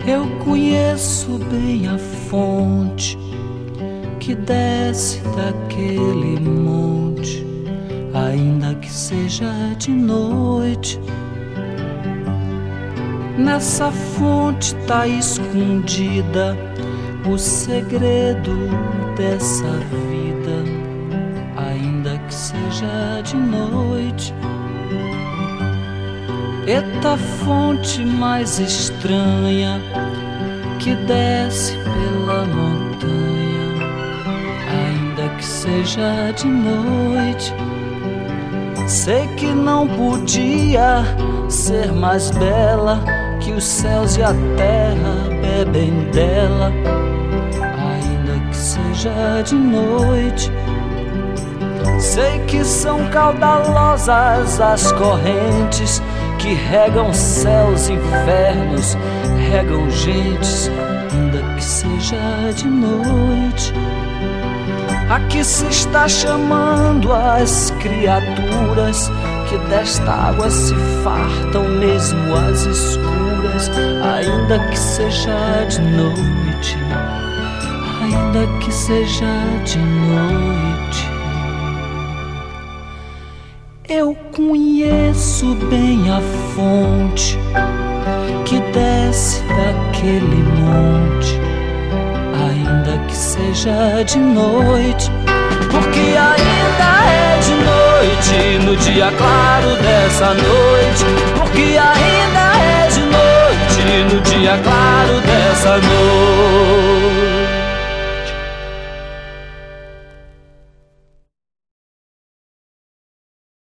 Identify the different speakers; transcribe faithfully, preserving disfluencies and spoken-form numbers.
Speaker 1: Eu conheço bem a fonte que desce daquele monte, ainda que seja de noite. Nessa fonte tá escondida o segredo dessa vida, ainda que seja de noite. Eita fonte mais estranha que desce pela montanha, ainda que seja de noite. Sei que não podia ser mais bela, que os céus e a terra bebem dela, ainda que seja de noite. Sei que são caudalosas as correntes que regam céus e infernos, regam gentes, ainda que seja de noite. Aqui se está chamando as criaturas que desta água se fartam, mesmo as escuras, ainda que seja de noite, ainda que seja de noite. Eu conheço bem a fonte que desce daquele monte, ainda que seja de noite, porque ainda é de noite no dia claro dessa noite, porque ainda é de noite no dia claro dessa noite.